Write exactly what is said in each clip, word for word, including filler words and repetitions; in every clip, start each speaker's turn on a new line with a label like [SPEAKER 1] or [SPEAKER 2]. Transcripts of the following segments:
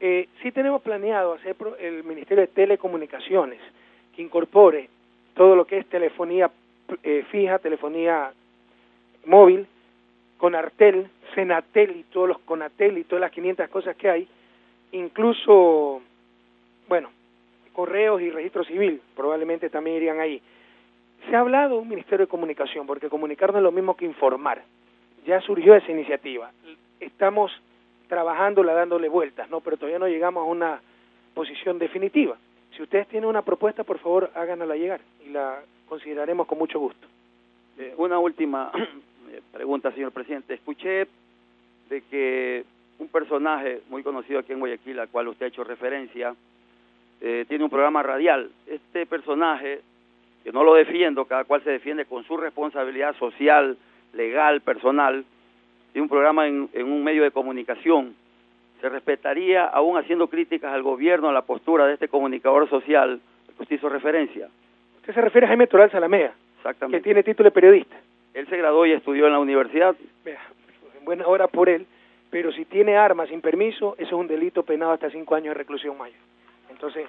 [SPEAKER 1] Eh, sí tenemos planeado hacer el Ministerio de Telecomunicaciones, que incorpore todo lo que es telefonía eh, fija, telefonía móvil, Conartel, Senatel y todos los Conatel y todas las quinientas cosas que hay, incluso, bueno, correos y registro civil, probablemente también irían ahí. Se ha hablado de un Ministerio de Comunicación, porque comunicar no es lo mismo que informar. Ya surgió esa iniciativa. Estamos trabajándola, dándole vueltas, ¿no? Pero todavía no llegamos a una posición definitiva. Si ustedes tienen una propuesta, por favor, háganosla llegar y la consideraremos con mucho gusto.
[SPEAKER 2] Eh, una última pregunta, señor presidente. Escuché de que un personaje muy conocido aquí en Guayaquil, al cual usted ha hecho referencia, eh, tiene un programa radial. Este personaje, que no lo defiendo, cada cual se defiende con su responsabilidad social, legal, personal, tiene un programa en, en un medio de comunicación. ¿Se respetaría, aún haciendo críticas al gobierno, a la postura de este comunicador social al que usted hizo referencia?
[SPEAKER 1] Usted se refiere a Jaime Toral Zalamea,
[SPEAKER 2] exactamente,
[SPEAKER 1] que tiene título de periodista.
[SPEAKER 2] Él se graduó y estudió en la universidad.
[SPEAKER 1] Vea, en buena hora por él, pero si tiene armas sin permiso, eso es un delito penado hasta cinco años de reclusión mayor. Entonces,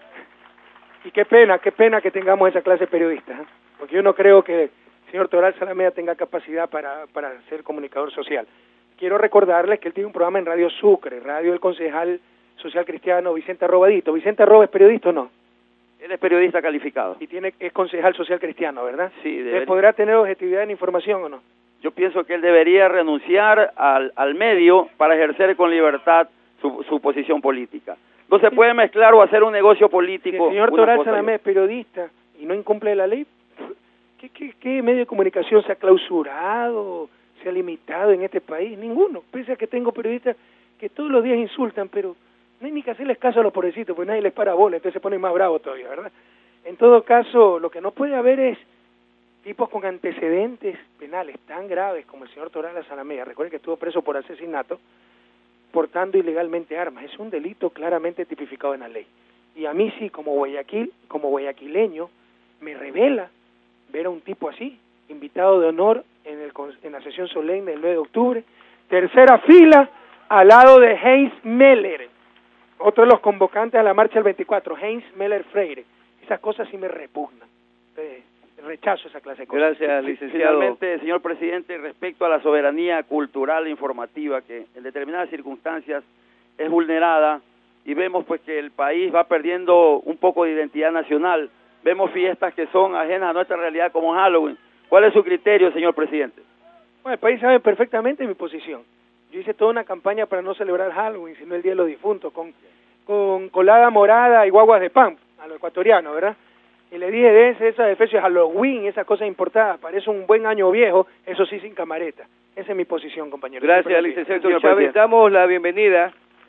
[SPEAKER 1] y qué pena, qué pena que tengamos esa clase de periodistas, ¿eh? Porque yo no creo que el señor Toral Zalamea tenga capacidad para, para ser comunicador social. Quiero recordarles que él tiene un programa en Radio Sucre, radio del concejal social cristiano Vicente Arrobadito. ¿Vicente Arroba es periodista o no?
[SPEAKER 2] Él es periodista calificado.
[SPEAKER 1] Y tiene es concejal social cristiano, ¿verdad?
[SPEAKER 2] Sí.
[SPEAKER 1] Debería. ¿Podrá tener objetividad en información o no?
[SPEAKER 2] Yo pienso que él debería renunciar al, al medio para ejercer con libertad su, su posición política. No se puede mezclar o hacer un negocio político.
[SPEAKER 1] Si el señor Toral Zalamea es periodista y no incumple la ley, ¿qué, qué, qué medio de comunicación se ha clausurado, se ha limitado en este país? Ninguno. Pese a que tengo periodistas que todos los días insultan, pero no hay ni que hacerles caso a los pobrecitos, pues nadie les para bola, entonces se ponen más bravos todavía, ¿verdad? En todo caso, lo que no puede haber es tipos con antecedentes penales tan graves como el señor Toral Zalamea. Recuerden que estuvo preso por asesinato, portando ilegalmente armas. Es un delito claramente tipificado en la ley. Y a mí sí, como Guayaquil, como guayaquileño, me revela ver a un tipo así, invitado de honor en, el, en la sesión solemne del nueve de octubre, tercera fila, al lado de Heinz Meller, otro de los convocantes a la marcha del veinticuatro, Heinz Meller Freire. Esas cosas sí me repugnan. Eh, rechazo esa clase de cosas.
[SPEAKER 2] Gracias, licenciado. Finalmente, señor presidente, respecto a la soberanía cultural e informativa, que en determinadas circunstancias es vulnerada, y vemos pues que el país va perdiendo un poco de identidad nacional, vemos fiestas que son ajenas a nuestra realidad como Halloween. ¿Cuál es su criterio, señor presidente?
[SPEAKER 1] Bueno, el país sabe perfectamente mi posición. Yo hice toda una campaña para no celebrar Halloween, sino el Día de los Difuntos, con, con colada morada y guaguas de pan, a los ecuatorianos, ¿verdad? Y le dije, dense esas especies de Halloween, esas cosas importadas, parece un buen año viejo, eso sí sin camareta. Esa es mi posición, compañero.
[SPEAKER 3] Gracias, licenciado Chávez. Damos la bienvenida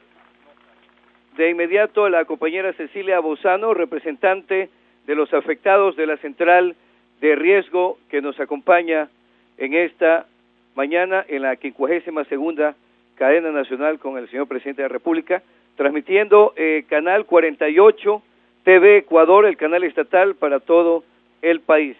[SPEAKER 3] de inmediato a la compañera Cecilia Bozano, representante de los afectados de la Central de Riesgo, que nos acompaña en esta mañana en la quincuagésima segunda cadena nacional con el señor presidente de la República, transmitiendo eh, Canal cuarenta y ocho T V Ecuador, el canal estatal para todo el país.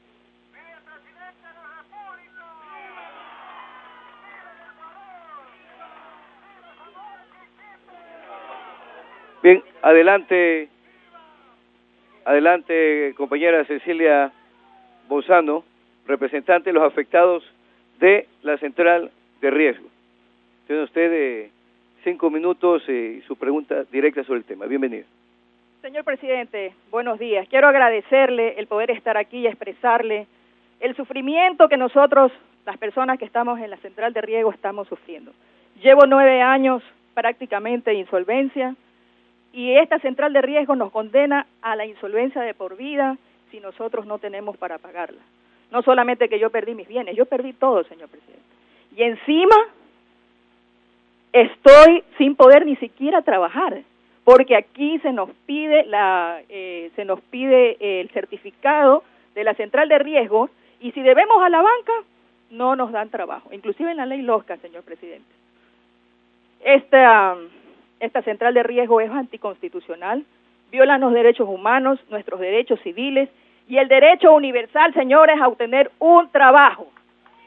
[SPEAKER 3] Bien, adelante, adelante compañera Cecilia Bozano, representante de los afectados de la Central de Riesgo. Tiene usted eh, cinco minutos y eh, su pregunta directa sobre el tema. Bienvenido.
[SPEAKER 4] Señor presidente, buenos días. Quiero agradecerle el poder estar aquí y expresarle el sufrimiento que nosotros, las personas que estamos en la Central de Riesgo, estamos sufriendo. Llevo nueve años prácticamente de insolvencia y esta Central de Riesgo nos condena a la insolvencia de por vida si nosotros no tenemos para pagarla. No solamente que yo perdí mis bienes, yo perdí todo, señor presidente. Y encima estoy sin poder ni siquiera trabajar, porque aquí se nos pide la eh, se nos pide el certificado de la Central de Riesgo y si debemos a la banca no nos dan trabajo, inclusive en la ley LOSCA, señor presidente. Esta esta Central de Riesgo es anticonstitucional, viola los derechos humanos, nuestros derechos civiles y el derecho universal, señores, a obtener un trabajo.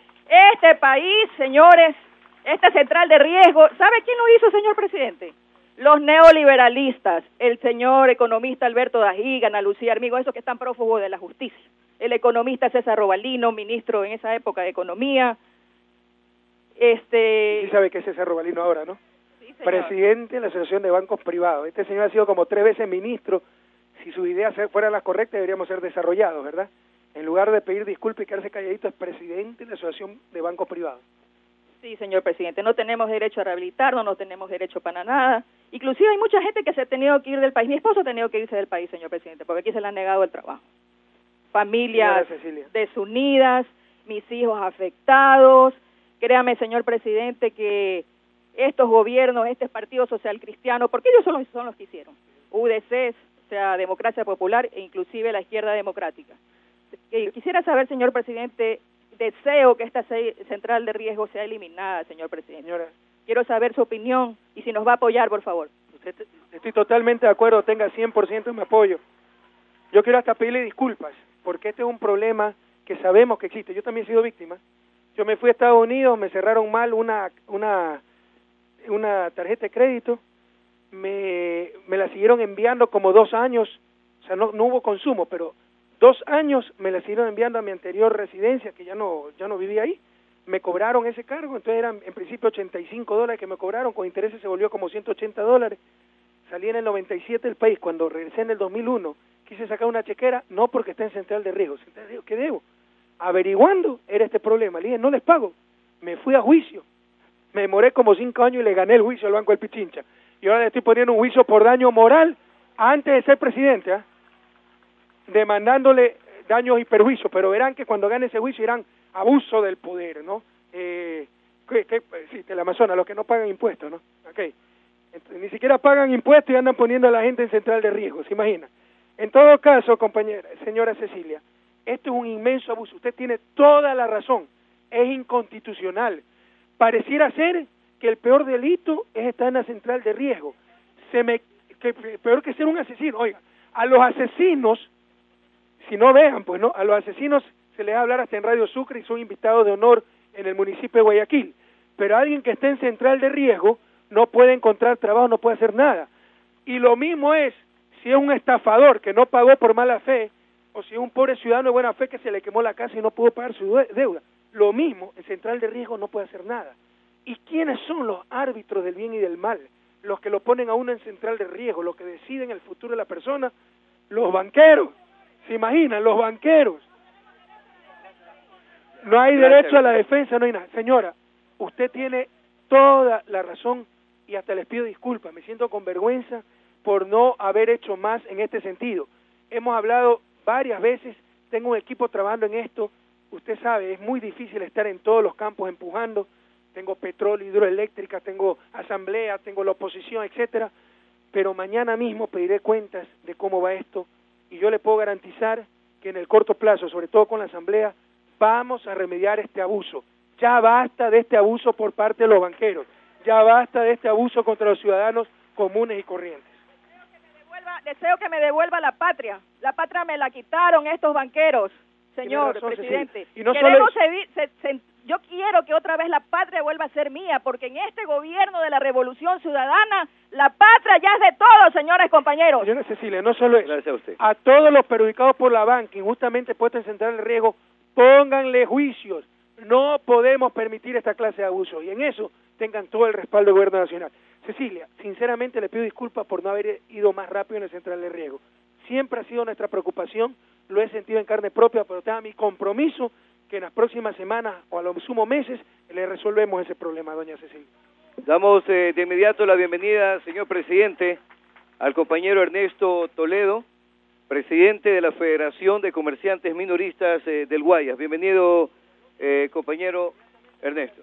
[SPEAKER 4] Este país, señores, esta Central de Riesgo, ¿sabe quién lo hizo, señor presidente? Los neoliberalistas, el señor economista Alberto Dajiga, Ana Lucía Armigo, esos que están prófugos de la justicia, el economista César Robalino, ministro en esa época de Economía, este...
[SPEAKER 1] Sí sabe que es César Robalino ahora, ¿no?
[SPEAKER 4] Sí, señor.
[SPEAKER 1] Presidente de la Asociación de Bancos Privados. Este señor ha sido como tres veces ministro. Si sus ideas fueran las correctas, deberíamos ser desarrollados, ¿verdad? En lugar de pedir disculpas y quedarse calladito, es presidente de la Asociación de Bancos Privados.
[SPEAKER 4] Sí, señor presidente, no tenemos derecho a rehabilitarnos, no tenemos derecho para nada. Inclusive hay mucha gente que se ha tenido que ir del país. Mi esposo ha tenido que irse del país, señor presidente, porque aquí se le ha negado el trabajo. Familias desunidas, mis hijos afectados. Créame, señor presidente, que estos gobiernos, este Partido Social Cristiano, porque ellos son los, son los que hicieron, U D C, o sea, Democracia Popular e inclusive la Izquierda Democrática. Eh, quisiera saber, señor presidente, deseo que esta central de riesgo sea eliminada, señor presidente. Señora, quiero saber su opinión y si nos va a apoyar, por favor.
[SPEAKER 1] Usted, estoy totalmente de acuerdo, tenga cien por ciento de mi apoyo. Yo quiero hasta pedirle disculpas, porque este es un problema que sabemos que existe. Yo también he sido víctima. Yo me fui a Estados Unidos, me cerraron mal una una una tarjeta de crédito, me, me la siguieron enviando como dos años, o sea, no, no hubo consumo, pero dos años me la siguieron enviando a mi anterior residencia, que ya no ya no vivía ahí. Me cobraron ese cargo, entonces eran en principio ochenta y cinco dólares que me cobraron, con intereses se volvió como ciento ochenta dólares. Salí en el noventa y siete del país, cuando regresé en el dos mil uno, quise sacar una chequera, no porque está en central de riesgo, central de riesgo, ¿qué debo? Averiguando era este problema, le dije, no les pago, me fui a juicio, me demoré como cinco años y le gané el juicio al Banco del Pichincha, y ahora le estoy poniendo un juicio por daño moral antes de ser presidente, ¿eh? demandándole daños y perjuicios, pero verán que cuando gane ese juicio irán abuso del poder, ¿no? Eh, ¿qué, qué? Sí, del Amazonas, los que no pagan impuestos, ¿no? Okay. Entonces, ni siquiera pagan impuestos y andan poniendo a la gente en central de riesgo, ¿se imagina? En todo caso, compañera, señora Cecilia, esto es un inmenso abuso, usted tiene toda la razón, es inconstitucional. Pareciera ser que el peor delito es estar en la central de riesgo. Se me, que peor que ser un asesino, oiga, a los asesinos, si no vean, pues no, a los asesinos se les va a hablar hasta en Radio Sucre y son invitados de honor en el municipio de Guayaquil, pero alguien que esté en central de riesgo no puede encontrar trabajo, no puede hacer nada. Y lo mismo es si es un estafador que no pagó por mala fe, o si es un pobre ciudadano de buena fe que se le quemó la casa y no pudo pagar su deuda. Lo mismo, en central de riesgo no puede hacer nada. ¿Y quiénes son los árbitros del bien y del mal? Los que lo ponen a uno en central de riesgo, los que deciden el futuro de la persona, los banqueros. ¿Se imaginan? Los banqueros. No hay derecho a la defensa, no hay nada. Señora, usted tiene toda la razón y hasta les pido disculpas. Me siento con vergüenza por no haber hecho más en este sentido. Hemos hablado varias veces, tengo un equipo trabajando en esto. Usted sabe, es muy difícil estar en todos los campos empujando. Tengo petróleo, hidroeléctrica, tengo asamblea, tengo la oposición, etcétera. Pero mañana mismo pediré cuentas de cómo va esto y yo le puedo garantizar que en el corto plazo, sobre todo con la asamblea, vamos a remediar este abuso. Ya basta de este abuso por parte de los banqueros, ya basta de este abuso contra los ciudadanos comunes y corrientes.
[SPEAKER 4] Deseo que me devuelva, deseo que me devuelva la patria. La patria me la quitaron estos banqueros, señor razón, presidente.
[SPEAKER 1] Y no
[SPEAKER 4] Queremos
[SPEAKER 1] solo
[SPEAKER 4] seguir, se, se, yo quiero que otra vez la patria vuelva a ser mía, porque en este gobierno de la Revolución Ciudadana, la patria ya es de todos, señores compañeros.
[SPEAKER 1] Señora Cecilia, no solo eso.
[SPEAKER 3] Gracias a usted.
[SPEAKER 1] A todos los perjudicados por la banca, injustamente puestos en central de riesgo, pónganle juicios. No podemos permitir esta clase de abuso y en eso tengan todo el respaldo del gobierno nacional. Cecilia, sinceramente le pido disculpas por no haber ido más rápido en el central de riesgo. Siempre ha sido nuestra preocupación, lo he sentido en carne propia, pero tenga mi compromiso que en las próximas semanas o a lo sumo meses le resolvemos ese problema, doña Cecilia.
[SPEAKER 3] Damos eh, de inmediato la bienvenida, señor presidente, al compañero Ernesto Toledo, presidente de la Federación de Comerciantes Minoristas eh, del Guayas. Bienvenido, eh, compañero Ernesto.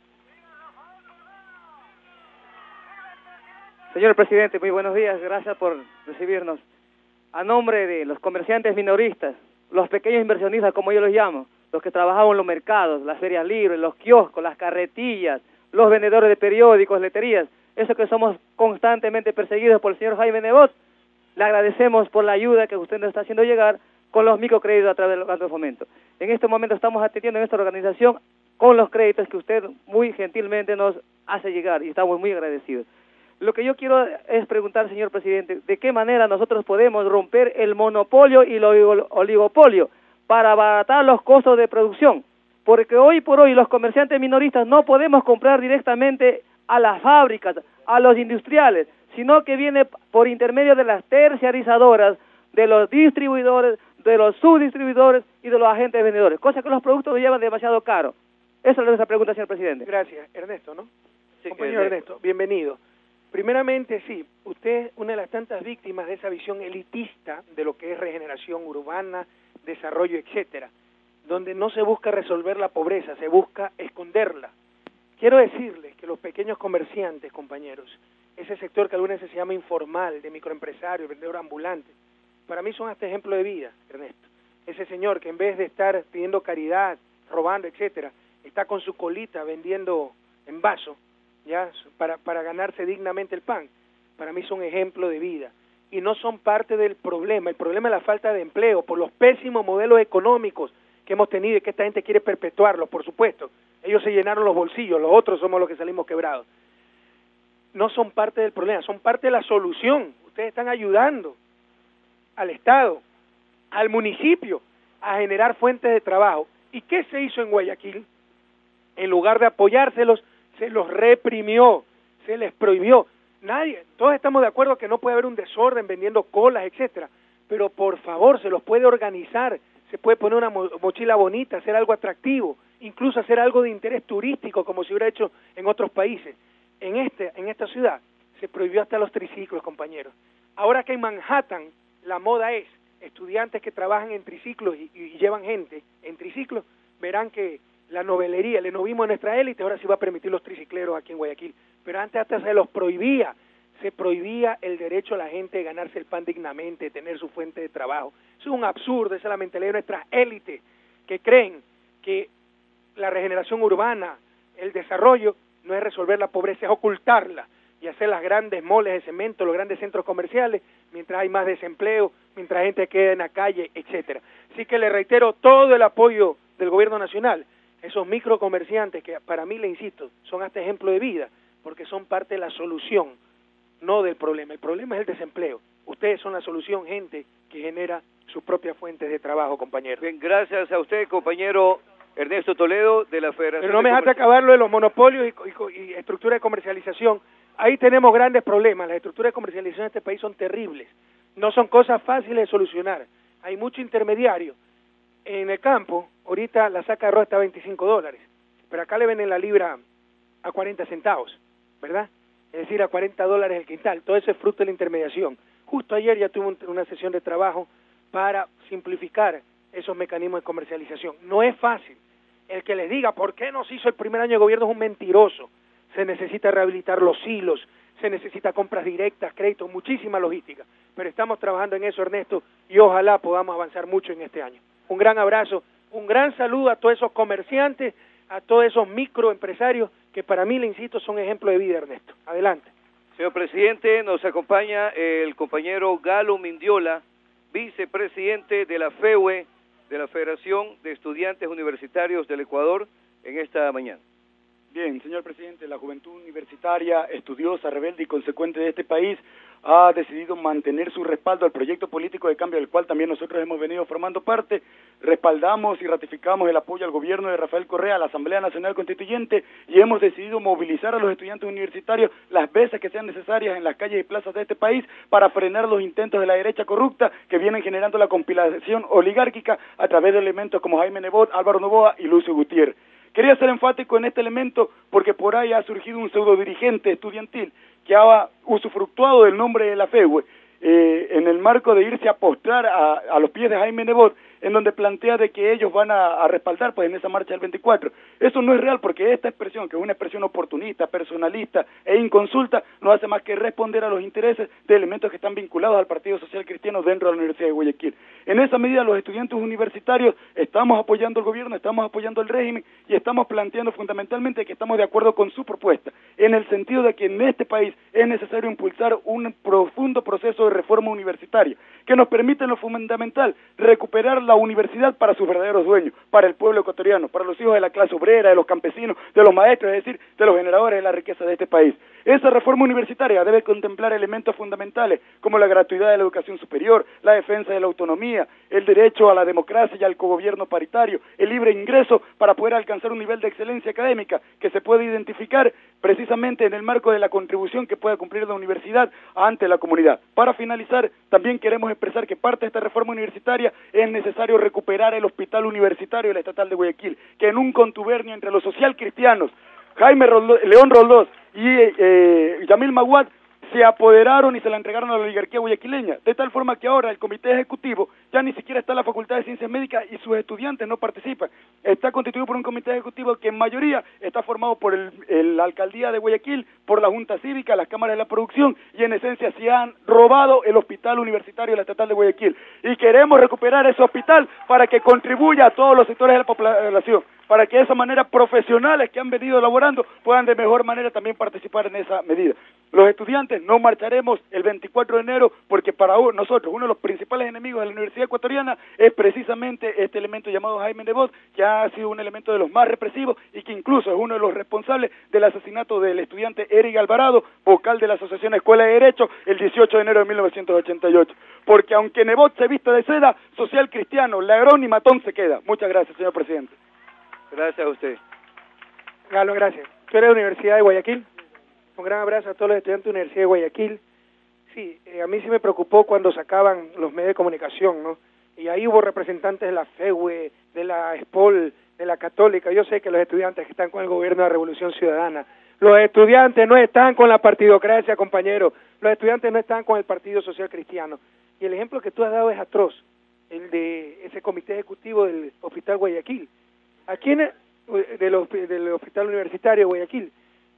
[SPEAKER 5] Señor presidente, muy buenos días, gracias por recibirnos. A nombre de los comerciantes minoristas, los pequeños inversionistas, como yo los llamo, los que trabajamos en los mercados, las ferias libres, los kioscos, las carretillas, los vendedores de periódicos, leterías, eso que somos constantemente perseguidos por el señor Jaime Nebot, le agradecemos por la ayuda que usted nos está haciendo llegar con los microcréditos a través del Banco de Fomento. En este momento estamos atendiendo en esta organización con los créditos que usted muy gentilmente nos hace llegar y estamos muy agradecidos. Lo que yo quiero es preguntar, señor presidente, ¿de qué manera nosotros podemos romper el monopolio y el oligopolio para abaratar los costos de producción? Porque hoy por hoy los comerciantes minoristas no podemos comprar directamente a las fábricas, a los industriales, sino que viene por intermedio de las terciarizadoras, de los distribuidores, de los subdistribuidores y de los agentes vendedores, cosa que los productos los llevan demasiado caro. Esa es nuestra pregunta, señor presidente.
[SPEAKER 1] Gracias. Ernesto, ¿no?
[SPEAKER 3] Sí,
[SPEAKER 1] Compañero Ernesto, bienvenido. Primeramente, sí, usted es una de las tantas víctimas de esa visión elitista de lo que es regeneración urbana, desarrollo, etcétera, donde no se busca resolver la pobreza, se busca esconderla. Quiero decirles que los pequeños comerciantes, compañeros, ese sector que algunas veces se llama informal, de microempresario, vendedor ambulante, para mí son hasta ejemplo de vida, Ernesto. Ese señor que en vez de estar pidiendo caridad, robando, etcétera, está con su colita vendiendo en vaso, ya para, para ganarse dignamente el pan, para mí son ejemplo de vida y no son parte del problema. El problema es la falta de empleo por los pésimos modelos económicos que hemos tenido y que esta gente quiere perpetuarlos, por supuesto. Ellos se llenaron los bolsillos, los otros somos los que salimos quebrados. No son parte del problema, son parte de la solución. Ustedes están ayudando al Estado, al municipio, a generar fuentes de trabajo. ¿Y qué se hizo en Guayaquil? En lugar de apoyárselos, se los reprimió, se les prohibió. Nadie, todos estamos de acuerdo que no puede haber un desorden vendiendo colas, etcétera, pero por favor se los puede organizar, se puede poner una mochila bonita, hacer algo atractivo, incluso hacer algo de interés turístico como se hubiera hecho en otros países. En este, en esta ciudad se prohibió hasta los triciclos, compañeros. Ahora que en Manhattan la moda es estudiantes que trabajan en triciclos y, y llevan gente en triciclos, verán que la novelería, el enovismo de nuestra élite, ahora sí va a permitir los tricicleros aquí en Guayaquil, pero antes hasta se los prohibía, se prohibía el derecho a la gente de ganarse el pan dignamente, de tener su fuente de trabajo. Eso es un absurdo, esa es la mentalidad de nuestras élites, que creen que la regeneración urbana, el desarrollo, no es resolver la pobreza, es ocultarla y hacer las grandes moles de cemento, los grandes centros comerciales, mientras hay más desempleo, mientras la gente queda en la calle, etcétera. Así que le reitero todo el apoyo del gobierno nacional, esos microcomerciantes que para mí, le insisto, son hasta ejemplo de vida, porque son parte de la solución, no del problema. El problema es el desempleo. Ustedes son la solución, gente que genera sus propias fuentes de trabajo, compañeros.
[SPEAKER 3] Bien, gracias a usted, compañero Ernesto Toledo, de la Federación.
[SPEAKER 1] Pero no me dejaste acabar lo de los monopolios y, y, y estructura de comercialización. Ahí tenemos grandes problemas. Las estructuras de comercialización de este país son terribles. No son cosas fáciles de solucionar. Hay mucho intermediario. En el campo, ahorita la saca de arroz está a veinticinco dólares, pero acá le venden la libra a cuarenta centavos, ¿verdad? Es decir, a cuarenta dólares el quintal. Todo eso es fruto de la intermediación. Justo ayer ya tuve una sesión de trabajo para simplificar esos mecanismos de comercialización. No es fácil. El que les diga por qué no se hizo el primer año de gobierno es un mentiroso. Se necesita rehabilitar los hilos, se necesita compras directas, créditos, muchísima logística. Pero estamos trabajando en eso, Ernesto, y ojalá podamos avanzar mucho en este año. Un gran abrazo, un gran saludo a todos esos comerciantes, a todos esos microempresarios que para mí, le insisto, son ejemplo de vida, Ernesto. Adelante.
[SPEAKER 3] Señor presidente, nos acompaña el compañero Galo Mindiola, vicepresidente de la F E U E, de la Federación de Estudiantes Universitarios del Ecuador, en esta mañana.
[SPEAKER 6] Bien, señor presidente, la juventud universitaria, estudiosa, rebelde y consecuente de este país ha decidido mantener su respaldo al proyecto político de cambio del cual también nosotros hemos venido formando parte. Respaldamos y ratificamos el apoyo al gobierno de Rafael Correa, a la Asamblea Nacional Constituyente, y hemos decidido movilizar a los estudiantes universitarios las veces que sean necesarias en las calles y plazas de este país para frenar los intentos de la derecha corrupta que vienen generando la compilación oligárquica a través de elementos como Jaime Nebot, Álvaro Noboa y Lucio Gutiérrez. Quería ser enfático en este elemento porque por ahí ha surgido un pseudo dirigente estudiantil que ha usufructuado del nombre de la F E U E eh, en el marco de irse a postrar a, a los pies de Jaime Nebot, en donde plantea de que ellos van a, a respaldar pues en esa marcha del veinticuatro. Eso no es real porque esta expresión, que es una expresión oportunista, personalista e inconsulta, no hace más que responder a los intereses de elementos que están vinculados al Partido Social Cristiano dentro de la Universidad de Guayaquil. En esa medida los estudiantes universitarios estamos apoyando al gobierno, estamos apoyando al régimen y estamos planteando fundamentalmente que estamos de acuerdo con su propuesta, en el sentido de que en este país es necesario impulsar un profundo proceso de reforma universitaria, que que nos permiten lo fundamental, recuperar la universidad para sus verdaderos dueños, para el pueblo ecuatoriano, para los hijos de la clase obrera, de los campesinos, de los maestros, es decir, de los generadores de la riqueza de este país. Esa reforma universitaria debe contemplar elementos fundamentales como la gratuidad de la educación superior, la defensa de la autonomía, el derecho a la democracia y al cogobierno paritario, el libre ingreso para poder alcanzar un nivel de excelencia académica que se puede identificar precisamente en el marco de la contribución que pueda cumplir la universidad ante la comunidad. Para finalizar, también queremos expresar que parte de esta reforma universitaria es necesario recuperar el hospital universitario de la Estatal de Guayaquil, que en un contubernio entre los social cristianos, Jaime Roldós, León Roldós y eh, Yamil Maguad, se apoderaron y se la entregaron a la oligarquía guayaquileña, de tal forma que ahora el comité ejecutivo ya ni siquiera está en la Facultad de Ciencias Médicas y sus estudiantes no participan. Está constituido por un comité ejecutivo que en mayoría está formado por el, el, la alcaldía de Guayaquil, por la Junta Cívica, las cámaras de la producción, y en esencia se han robado el hospital universitario de la Estatal de Guayaquil. Y queremos recuperar ese hospital para que contribuya a todos los sectores de la población, para que de esa manera profesionales que han venido elaborando puedan de mejor manera también participar en esa medida. Los estudiantes no marcharemos el veinticuatro de enero porque para nosotros uno de los principales enemigos de la Universidad Ecuatoriana es precisamente este elemento llamado Jaime Nebot, que ha sido un elemento de los más represivos y que incluso es uno de los responsables del asesinato del estudiante Eric Alvarado, vocal de la Asociación Escuela de Derecho, el dieciocho de enero de mil novecientos ochenta y ocho. Porque aunque Nebot se vista de seda, social cristiano, ladrón y matón se queda. Muchas gracias, señor presidente.
[SPEAKER 3] Gracias a usted.
[SPEAKER 1] Galo, gracias. ¿Tú eres de la Universidad de Guayaquil? Un gran abrazo a todos los estudiantes de la Universidad de Guayaquil. Sí, eh, a mí sí me preocupó cuando sacaban los medios de comunicación, ¿no? Y ahí hubo representantes de la FEUE, de la ESPOL, de la Católica. Yo sé que los estudiantes que están con el gobierno de la Revolución Ciudadana, los estudiantes no están con la partidocracia, compañero. Los estudiantes no están con el Partido Social Cristiano. Y el ejemplo que tú has dado es atroz, el de ese comité ejecutivo del Hospital Guayaquil. ¿A quién, del, del Hospital Universitario de Guayaquil?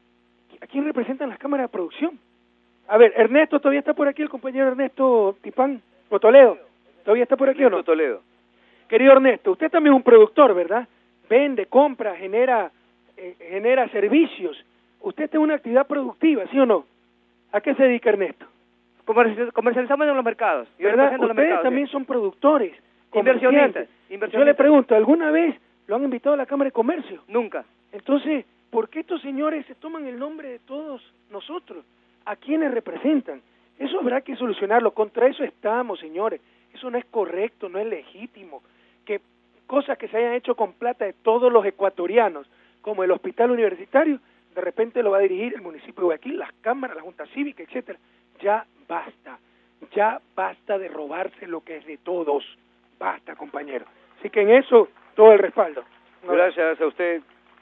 [SPEAKER 1] ¿A quién representan las cámaras de producción? A ver, Ernesto, ¿todavía está por aquí el compañero Ernesto Tipán? ¿O Toledo? ¿Todavía está por aquí
[SPEAKER 3] Ernesto
[SPEAKER 1] o no?
[SPEAKER 3] Toledo.
[SPEAKER 1] Querido Ernesto, usted también es un productor, ¿verdad? Vende, compra, genera, eh, genera servicios. Usted tiene una actividad productiva, ¿sí o no? ¿A qué se dedica Ernesto?
[SPEAKER 5] Comercializamos en los mercados. Yo
[SPEAKER 1] ¿Verdad?
[SPEAKER 5] represento
[SPEAKER 1] Ustedes
[SPEAKER 5] los mercados,
[SPEAKER 1] también
[SPEAKER 5] sí.
[SPEAKER 1] son productores,
[SPEAKER 5] Inversionistas,
[SPEAKER 1] inversionistas. Yo le pregunto, ¿alguna vez lo han invitado a la Cámara de Comercio?
[SPEAKER 5] Nunca.
[SPEAKER 1] Entonces, ¿por qué estos señores se toman el nombre de todos nosotros? ¿A quiénes representan? Eso habrá que solucionarlo. Contra eso estamos, señores. Eso no es correcto, no es legítimo. Que cosas que se hayan hecho con plata de todos los ecuatorianos, como el hospital universitario, de repente lo va a dirigir el municipio de Guayaquil, las cámaras, la Junta Cívica, etcétera. Ya basta. Ya basta de robarse lo que es de todos. Basta, compañero. Así que en eso, todo el respaldo.
[SPEAKER 3] Gracias a usted,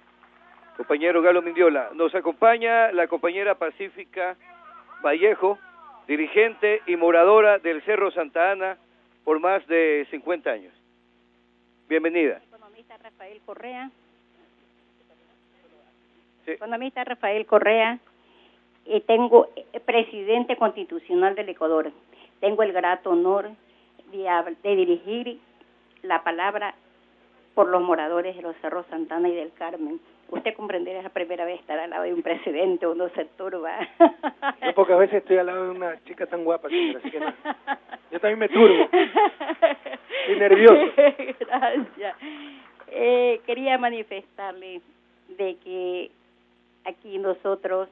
[SPEAKER 3] compañero Galo Mindiola. Nos acompaña la compañera Pacífica Vallejo, dirigente y moradora del Cerro Santa Ana por más de cincuenta años. Bienvenida.
[SPEAKER 7] Economista Rafael Correa.
[SPEAKER 3] Sí.
[SPEAKER 7] Economista Rafael Correa. Eh, tengo eh, presidente constitucional del Ecuador. Tengo el grato honor de, de dirigir la palabra por los moradores de los Cerros Santana y del Carmen. Usted comprenderá, es la primera vez estar al lado de un presidente, uno se turba.
[SPEAKER 1] Yo pocas veces estoy al lado de una chica tan guapa, señora, así que no. Yo también me turbo. Estoy nervioso.
[SPEAKER 7] Gracias. Eh, quería manifestarle de que aquí nosotros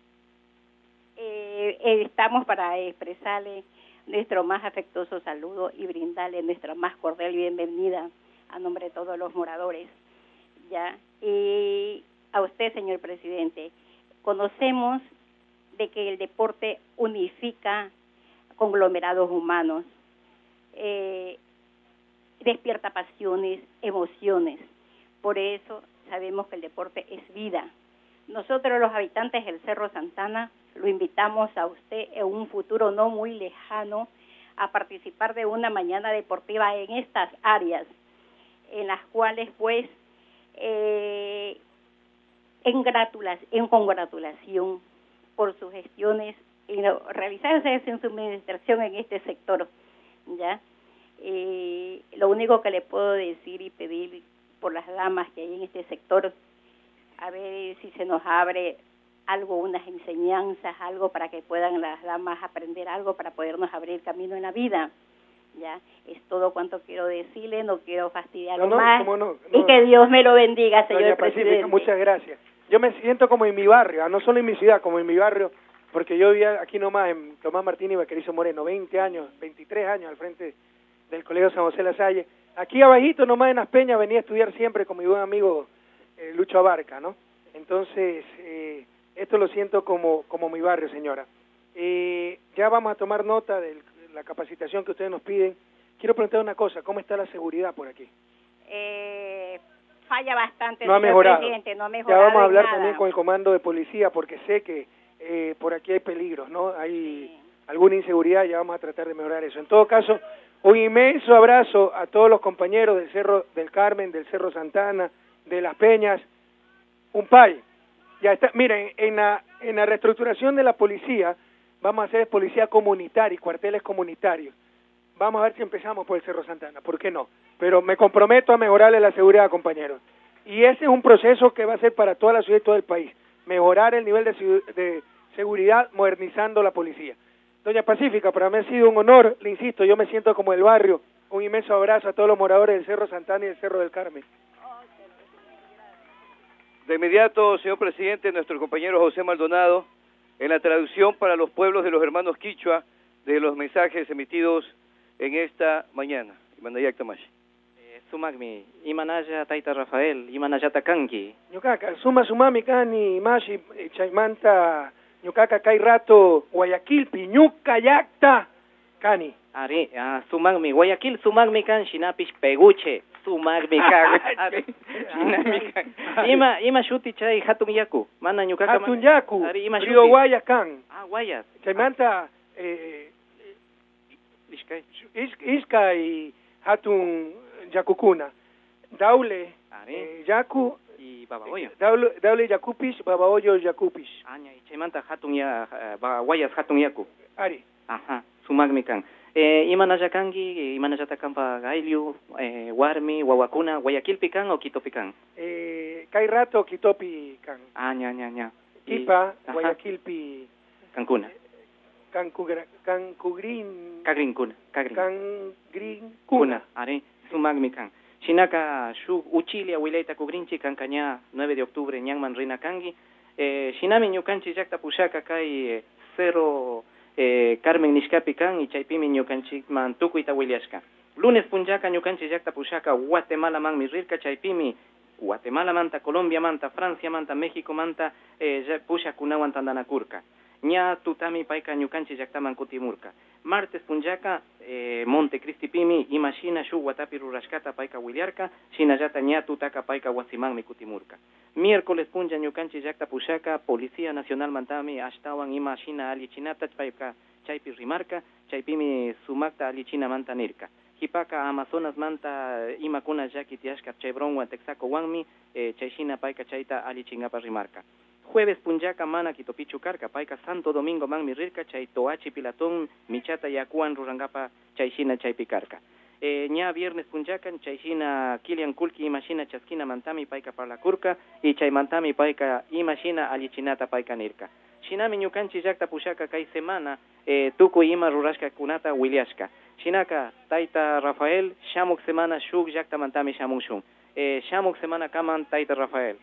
[SPEAKER 7] eh, estamos para expresarle nuestro más afectuoso saludo y brindarle nuestra más cordial bienvenida a nombre de todos los moradores, ya. Y a usted, señor presidente, conocemos de que el deporte unifica conglomerados humanos, eh, despierta pasiones, emociones. Por eso sabemos que el deporte es vida. Nosotros, los habitantes del Cerro Santana, lo invitamos a usted en un futuro no muy lejano a participar de una mañana deportiva en estas áreas, en las cuales, pues, eh, en, gratulas, en congratulación por sus gestiones y no, realizadas en su administración en este sector, ¿ya? Eh, lo único que le puedo decir y pedir por las damas que hay en este sector, a ver si se nos abre algo, unas enseñanzas, algo para que puedan las damas aprender algo para podernos abrir camino en la vida, Ya, es todo cuanto quiero decirle, no quiero fastidiarlo
[SPEAKER 1] no, no,
[SPEAKER 7] más.
[SPEAKER 1] no, no,
[SPEAKER 7] y que Dios me lo bendiga, señor
[SPEAKER 1] Doña
[SPEAKER 7] presidente.
[SPEAKER 1] Pacífica, muchas gracias. Yo me siento como en mi barrio, no solo en mi ciudad, como en mi barrio, porque yo vivía aquí nomás en Tomás Martín y Vaquerizo Moreno, veinte años, veintitrés años al frente del Colegio San José La Salle. Aquí abajito nomás en Las Peñas venía a estudiar siempre con mi buen amigo eh, Lucho Abarca, ¿no? Entonces, eh, esto lo siento como, como mi barrio, señora. Eh, ya vamos a tomar nota de la capacitación que ustedes nos piden. Quiero preguntar una cosa, ¿cómo está la seguridad por aquí?
[SPEAKER 7] Eh, falla bastante,
[SPEAKER 1] no ha
[SPEAKER 7] señor
[SPEAKER 1] mejorado.
[SPEAKER 7] presidente, no ha mejorado.
[SPEAKER 1] Ya vamos a hablar
[SPEAKER 7] nada.
[SPEAKER 1] también con el comando de policía, porque sé que eh, por aquí hay peligros, ¿no? Hay
[SPEAKER 7] sí.
[SPEAKER 1] alguna inseguridad, ya vamos a tratar de mejorar eso. En todo caso, un inmenso abrazo a todos los compañeros del Cerro del Carmen, del Cerro Santana, de Las Peñas. Un pay. Ya está. Miren, en la, en la reestructuración de la policía, vamos a hacer policía comunitaria y cuarteles comunitarios. Vamos a ver si empezamos por el Cerro Santana, ¿por qué no? Pero me comprometo a mejorarle la seguridad, compañeros. Y ese es un proceso que va a ser para toda la ciudad y todo el país. Mejorar el nivel de, de seguridad modernizando la policía. Doña Pacífica, para mí ha sido un honor, le insisto, yo me siento como el barrio. Un inmenso abrazo a todos los moradores del Cerro Santana y del Cerro del Carmen.
[SPEAKER 3] De inmediato, señor presidente, nuestro compañero José Maldonado, en la traducción para los pueblos de los hermanos Quichua de los mensajes emitidos en esta mañana. Imanayak Tamashi.
[SPEAKER 8] Sumagmi, Imanaya Taita Rafael, Imanaya Takanki.
[SPEAKER 1] Ñucaca, suma sumami cani, mashi, chaymanta, ñucaca kai rato, Guayaquil, piñuca yacta, cani.
[SPEAKER 8] Ari, ah, sumagmi, Guayaquil, sumagmi can, shinapish peguche, sumagmi can. Ari, shinami can. Ima, ima shuti chay hatun yaku, mana ñucaca.
[SPEAKER 1] Hatun yaku,
[SPEAKER 8] Ari, ima shuti.
[SPEAKER 1] Río Guayas can.
[SPEAKER 8] Ah, Guayas.
[SPEAKER 1] Chaymanta, eh,
[SPEAKER 8] Ishkay.
[SPEAKER 1] Isca y hatun Yacukuna, Daule, eh, Yacu,
[SPEAKER 8] y Babahoyo.
[SPEAKER 1] Daule, Daule Yacupish, Babahoyo Yacupish.
[SPEAKER 8] Aña, y Chaymanta hatun ya, Guayas hatun yaku.
[SPEAKER 1] Ari.
[SPEAKER 8] Ajá, sumagmi can. Eh, Imanaya kangi, Imanaya takampa gailiu, eh, Warmi, Guaguacuna, Guayaquil pican o Quito pican.
[SPEAKER 1] Eh, Kai rato Quitopi can.
[SPEAKER 8] Ah, ña, ña, ña.
[SPEAKER 1] Kipa, Guayaquil pi.
[SPEAKER 8] Cancuna.
[SPEAKER 1] Cancugra, Cancugrin.
[SPEAKER 8] Cagrin cuna. Cagrin.
[SPEAKER 1] Cangrin cuna.
[SPEAKER 8] Ari. Sumagmi kan. Shinaka shu uchilia wilayta kugrinchi kankaña nueve de octubre ñanman rina kangi. Eh, shinami ñukanchi llakta pushaka kay eh, cero eh, Carmen nishkapi kan y chaypimi ñukanchikman tukuyta willashka. Lunes punllaka ñukanchi llakta pushaka Guatemala man mi rirka chaypimi Guatemala manta, Colombia manta, Francia manta, México manta eh, pushakunawan tandanakurka. Ña tutami paika ñukanchi llaktaman kutimurka. Martes punllaka eh, Monte Cristipimi imashina shu watapi rurashkata paika wiliarka, shinallata ña tutaka paika wasimanmi kutimurka. Miércoles punlla ñukanchi llakta pushaka Policía Nacional mantami ashtawan imashina allichinata paika chaypi rimarka, chaypimi sumakta allichina manta nirka. Hipaka Amazonas manta imakuna llaki tiashka Chevronwan Texacowanmi eh, chayshina paika chayta allichingapa rimarka. Jueves punllaka mana Quitopichu karka, paika Santo Domingo man mirirka, chay Toachi Pilatón, Michata Yacuan Rurangapa, chayshina chaypi karka. Eh, ña viernes punllaka, chayshina Kilian Kulki imashina chaskina mantami paika parlakurka, y chay mantami paika imashina allichinata paika nirka. Shinami ñukanchi llakta pushaka kay semana, eh, tuku ima rurashka kunata wiliashka. Shinaka, Taita Rafael, shamuk semana shuk llakta mantami shamun shun. Eh, shamuk semana kaman Taita Rafael.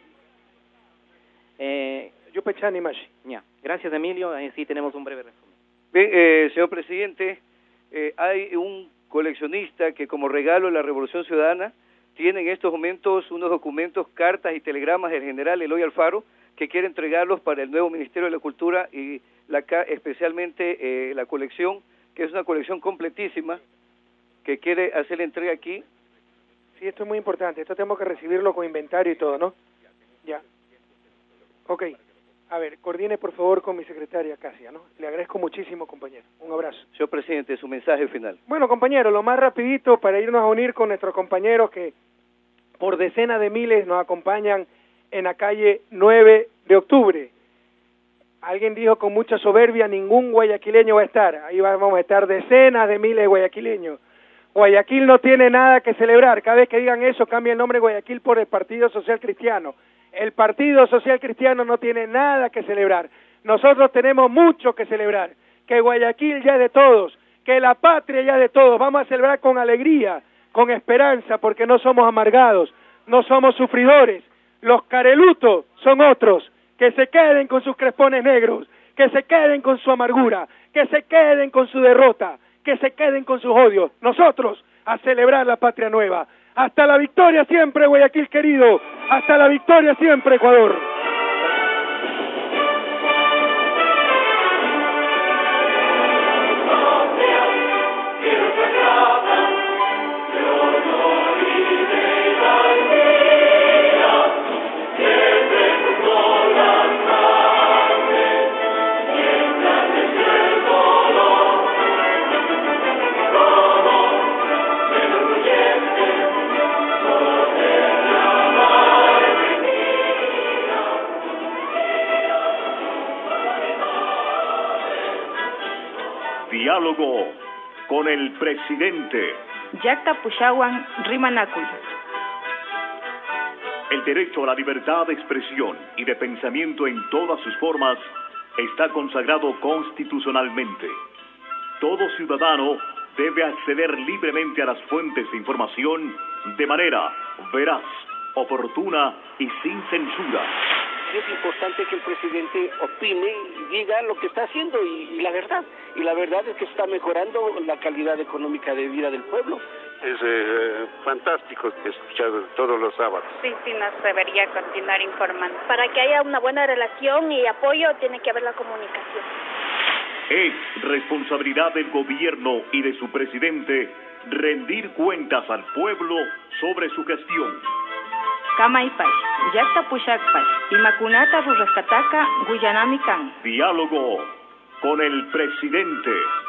[SPEAKER 8] Eh,
[SPEAKER 1] Yo pechani mashi.
[SPEAKER 8] Ya, gracias Emilio, así tenemos un breve resumen.
[SPEAKER 3] Bien, eh, señor presidente, eh, hay un coleccionista que como regalo de la Revolución Ciudadana tiene en estos momentos unos documentos, cartas y telegramas del general Eloy Alfaro que quiere entregarlos para el nuevo Ministerio de la Cultura y la, especialmente eh, la colección, que es una colección completísima, que quiere hacer la entrega aquí.
[SPEAKER 1] Sí, esto es muy importante, esto tenemos que recibirlo con inventario y todo, ¿no? Ya. Ok, a ver, coordine por favor con mi secretaria Casia, ¿no? Le agradezco muchísimo, compañero. Un abrazo.
[SPEAKER 3] Señor presidente, su mensaje final.
[SPEAKER 1] Bueno, compañero, lo más rapidito para irnos a unir con nuestros compañeros que por decenas de miles nos acompañan en la calle nueve de octubre. Alguien dijo con mucha soberbia, ningún guayaquileño va a estar. Ahí vamos a estar decenas de miles de guayaquileños. Guayaquil no tiene nada que celebrar. Cada vez que digan eso, cambia el nombre de Guayaquil por el Partido Social Cristiano. El Partido Social Cristiano no tiene nada que celebrar. Nosotros tenemos mucho que celebrar. Que Guayaquil ya es de todos. que la patria ya de todos. Vamos a celebrar con alegría, con esperanza, porque no somos amargados, no somos sufridores. Los carelutos son otros, que se queden con sus crespones negros, que se queden con su amargura, que se queden con su derrota, que se queden con sus odios. Nosotros a celebrar la patria nueva. Hasta la victoria siempre, Guayaquil querido. Hasta la victoria siempre, Ecuador.
[SPEAKER 9] Diálogo con el presidente.
[SPEAKER 4] Llaqta Pushawan Rimanakul.
[SPEAKER 9] El derecho a la libertad de expresión y de pensamiento en todas sus formas está consagrado constitucionalmente. Todo ciudadano debe acceder libremente a las fuentes de información de manera veraz, oportuna y sin censura.
[SPEAKER 10] Es importante que el presidente opine y diga lo que está haciendo y, y la verdad. Y la verdad es que está mejorando la calidad económica de vida del pueblo.
[SPEAKER 11] Es eh, fantástico escuchar todos los sábados.
[SPEAKER 12] Sí, sí, nos debería continuar informando. Para que haya una buena relación y apoyo, tiene que haber la comunicación.
[SPEAKER 9] Es responsabilidad del gobierno y de su presidente rendir cuentas al pueblo sobre su gestión.
[SPEAKER 4] Kamaipash, Llaqta Pushakpash, Imakunata Rurascataca, Guyanami Kan.
[SPEAKER 9] Diálogo con el presidente.